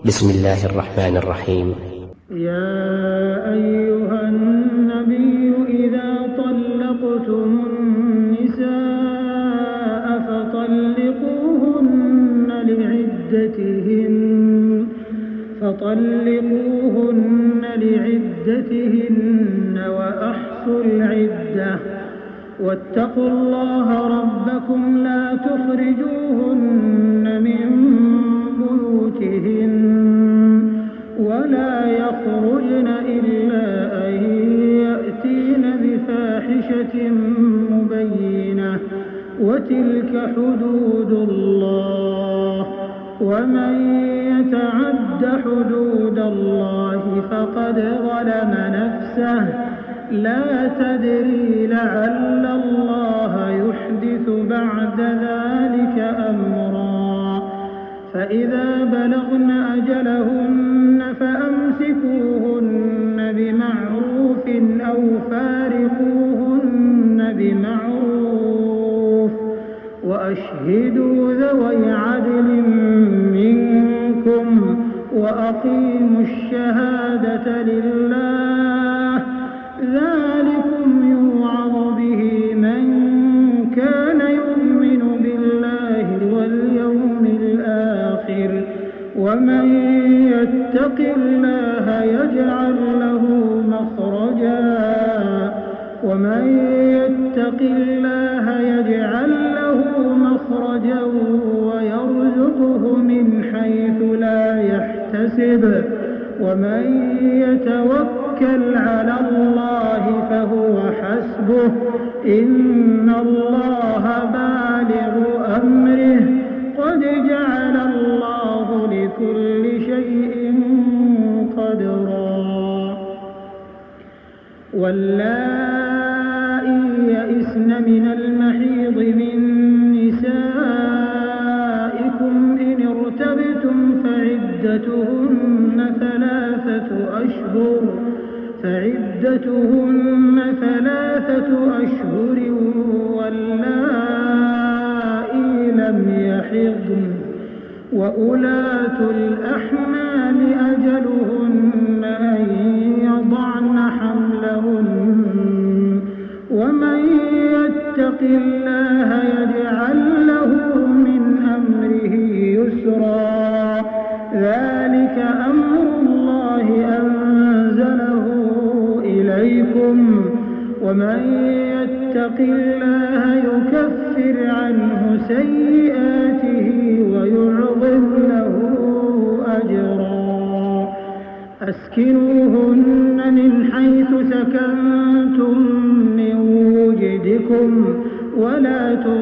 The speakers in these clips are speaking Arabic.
بسم الله الرحمن الرحيم. يا أيها النبي إذا طلقتم النساء فطلقوهن لعدتهن وأحصوا العدة واتقوا الله ربكم لا تخرجوهن من بيوتهن ولا يخرجن إلا أن يأتين بفاحشة مبينة وتلك حدود الله ومن يتعد حدود الله فقد ظلم نفسه لا تدري لعل الله يحدث بعد ذلك أمرا فإذا بلغن أجلهن فأمسكوهن بمعروف أو فارقوهن بمعروف وأشهدوا ذوي عدل منكم وأقيموا الشهادة لله ذلكم يوعظ به من كان يؤمن بالله واليوم الآخر ومن يتق الله يجعل له مخرجا ويرزقه من حيث لا يحتسب ومن يتوكل على الله فهو حسبه إن الله بالغ أمره قد جعل الله لكل شيء قدرا واللائي يئسن من المحيض من نسائكم إن ارتبتم فعدتهن ثلاثة أشهر واللائي لم يحضن وأولاة الأحمال أجلهن أن يضعن حملهن ومن يتق الله يجعل له من أمره يسرا ذلك أمر الله أنزله إليكم ومن يتق الله يكفر عنه سيئاته ويعظم له أجرا أسكنوهن من حيث سكنتم من وجدكم ولا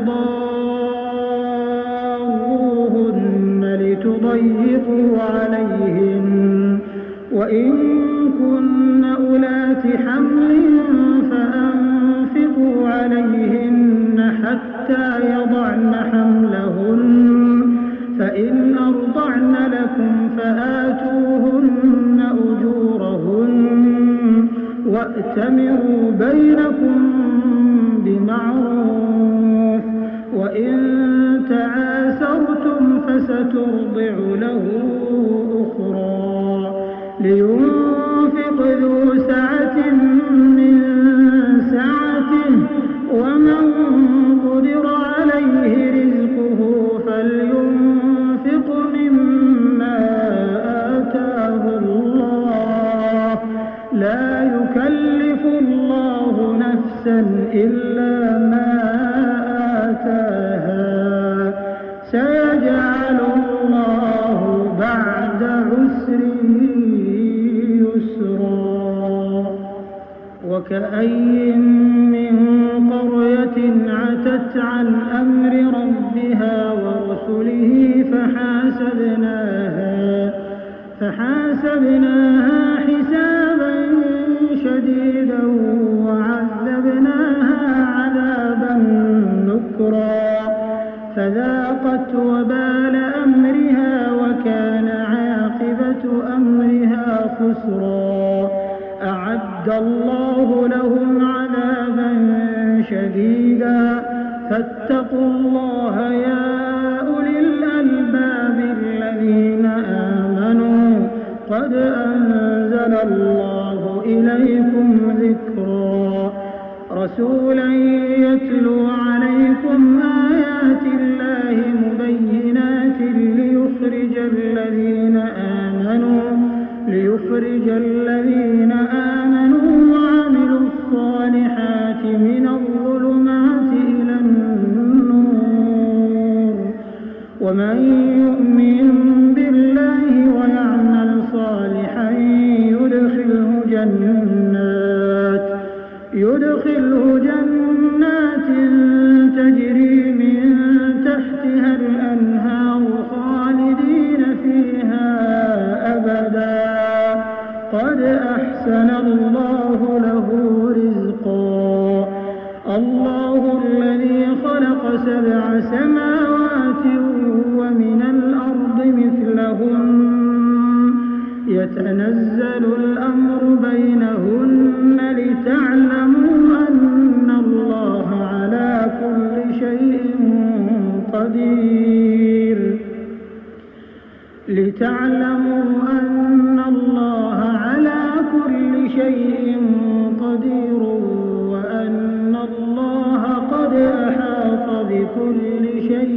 تضاروهن لتضيقوا عليهن وإن كن أولات حمل فأنفقوا عليهن حتى يضعن حملهن فإن أرضعن لكم فآتوهن أجورهن وأتمروا بينكم بمعروف وإن تعاسرتم فسترضع له أخرى لينفق ذو سعة من سعته ومن قدر عليه رزقه فلينفق مما آتاه الله لا يكلف الله نفسا إلا ما آتاها سيجعل الله بعد عسر يسرا وكأي من قرية عتت عن أمر ربها ورسله فحاسبناها حسابا شديدا وعذبناها عذابا نكرا فذاقت وبال أمرها وكان عاقبة أمرها خسرا أعد الله لهم عذابا شديدا فاتقوا الله يا أولي الألباب الذين آمنوا قد أنزل الله إليكم ذكرا رسولا يتلو عليكم آيات الله مبينات ليخرج الذين آمنوا وعملوا الصالحات من الظلمات إلى النور ومن يؤمن بالله ويعمل صالحا يدخله جنات تجري من تحتها الأنهار خالدين فيها أبدا قد أحسن الله له رزقا الله الذي خلق 7 سماوات ومن الأرض مثلهن يتنزل الأمر بينهن لتعلموا أن الله على كل شيء قدير وأن الله قد أحاط بكل شيء